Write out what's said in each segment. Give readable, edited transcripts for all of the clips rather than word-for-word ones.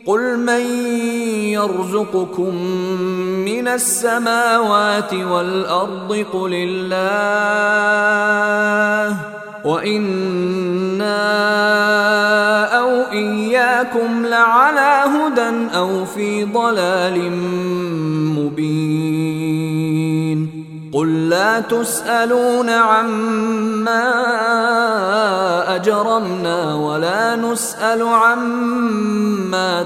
قل من يرزقكم من السماوات والأرض قل الله وإنا أو إياكم لعلى هدى أو في ضلال مبين قل لا تسألون عما أجرمنا ولا نسأل عما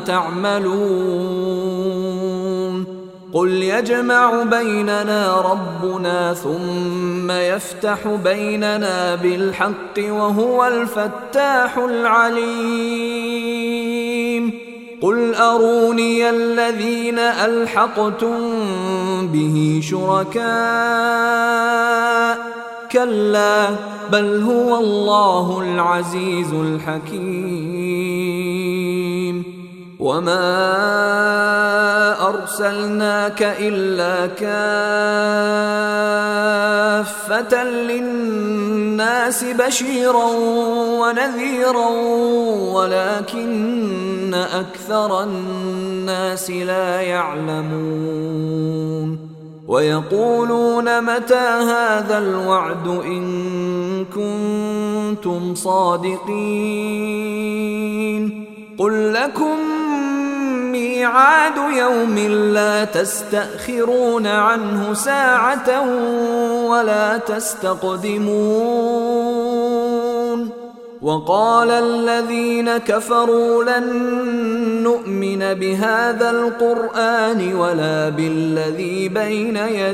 تعملون قل يجمع بيننا ربنا ثم يفتح بيننا بالحق وهو الفتاح العليم قل أروني الذين ألحقتم به شركاء كلا بل هو الله العزيز الحكيم وما أرسلناك إلا كافة للناس بشيرا ونذيرا ولكن أكثر الناس لا يعلمون ويقولون متى هذا الوعد إن كنتم صادقين قل لكم ميعاد يوم لا تستأخرون عنه ساعة ولا تستقدمون وقال الذين كفروا لن نؤمن بهذا القرآن ولا بالذي بين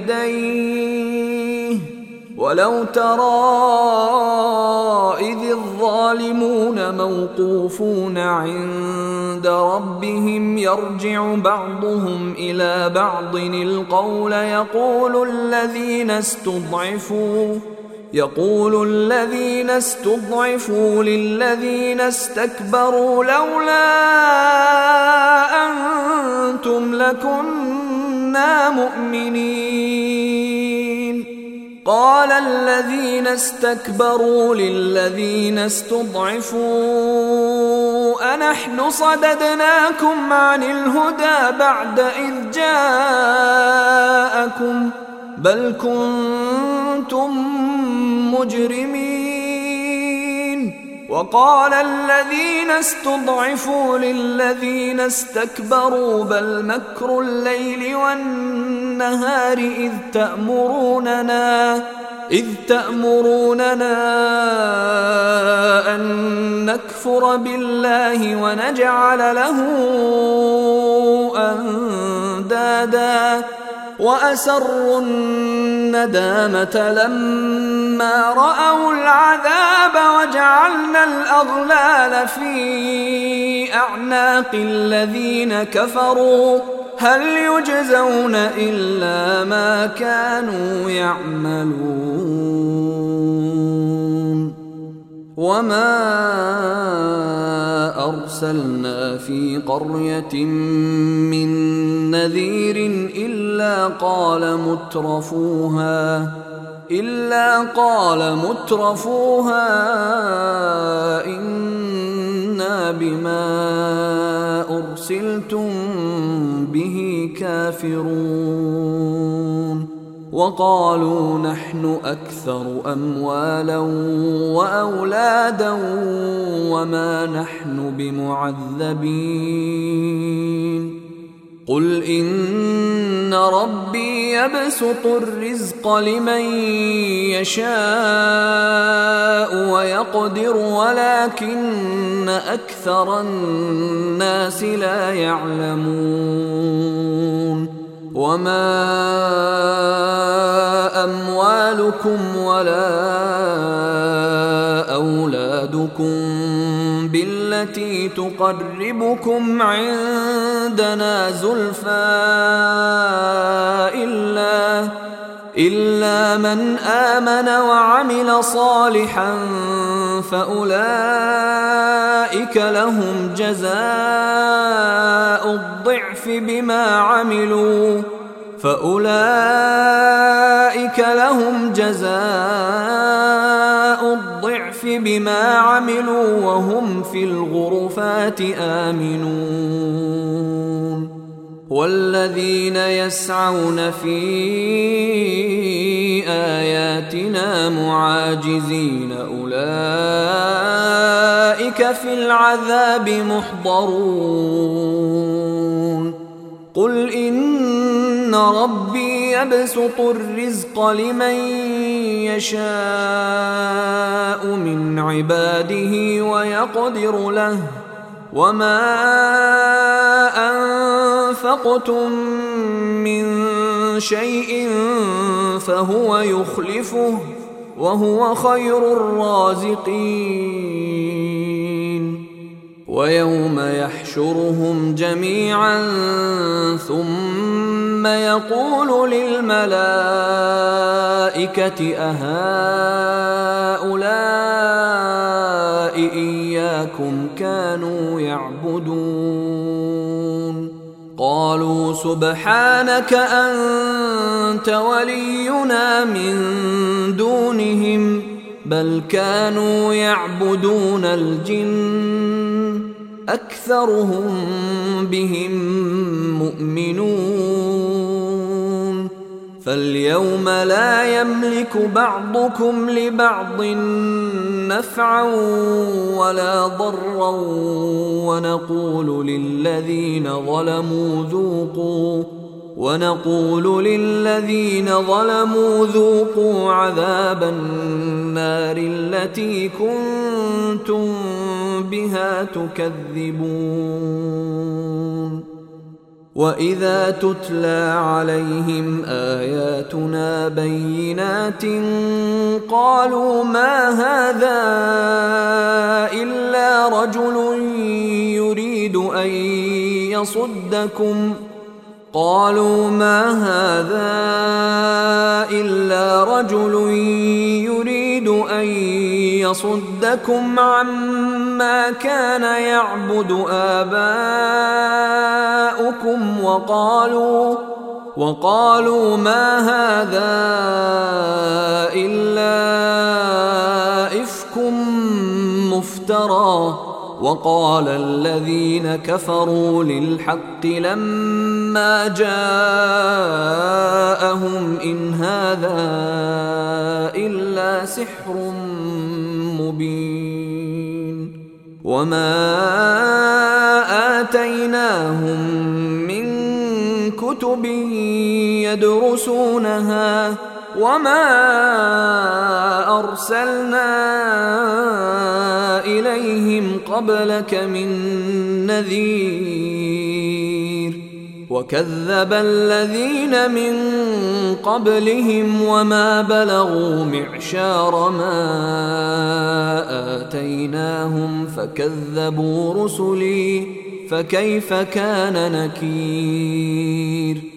يديه ولو ترى إذ الظالمون موقوفون عند ربهم يرجع بعضهم إلى بعض القول يقول الذين استضعفوا للذين استكبروا لولا أنتم لكنا مؤمنين قال الذين استكبروا للذين استضعفوا أنحن صددناكم عن الهدى بعد إذ جاءكم بل كنتم مجرمين وقال الذين استضعفوا للذين استكبروا بل مكر الليل والنهار إذ تأمروننا أن نكفر بالله ونجعل له أندادا وأسروا الندامة لما رأوا العذاب وجعلنا الأغلال في أعناق الذين كفروا هل يجزون إلا ما كانوا يعملون وما أرسلنا في قرية من نذير إلا قال مترفوها إنا بما أرسلتم به كافرون وقالوا نحن أكثر أموالا وأولادا وما نحن بمعذبين قل إن ربي يبسط الرزق لمن يشاء ويقدر ولكن أكثر الناس لا يعلمون وما أموالكم ولا أولادكم بالتي تقربكم عندنا زلفى إلا من آمن وعمل صالحا فأولئك لهم جزاء الضعف بما عملوا وهم في الغرفات آمنون والذين يسعون في آياتنا معاجزين أولئك في العذاب محضرون قل إن ربي يبسط الرزق لمن يشاء من عباده ويقدر له وما أنفقتم من شيء فهو يخلفه وهو خير الرازقين ويوم يحشرهم جميعا ثم يقول للملائكة أهؤلاء إياكم كانوا يعبدون قالوا سبحانك أنت ولينا من دونهم بل كانوا يعبدون الجن أكثرهم بهم مؤمنون فاليوم لا يملك بعضكم لبعض نفعا ولا ضرا ونقول للذين ظلموا ذوقوا عذاب النار التي كنتم بها تكذبون وإذا تتلى عليهم آياتنا بينات قالوا ما هذا إلا رجل يريد أن يصدكم عما كان يعبد آباؤكم وقالوا ما هذا إلا إفك مفترى وقال الذين كفروا للحق لما جاءهم إن هذا إلا سحر مبين وما آتيناهم من كتب يدرسونها وما أرسلنا إليهم قبلك من نذير وكذب الذين من قبلهم وما بلغوا معشار ما آتيناهم فكذبوا رسلي فكيف كان نكير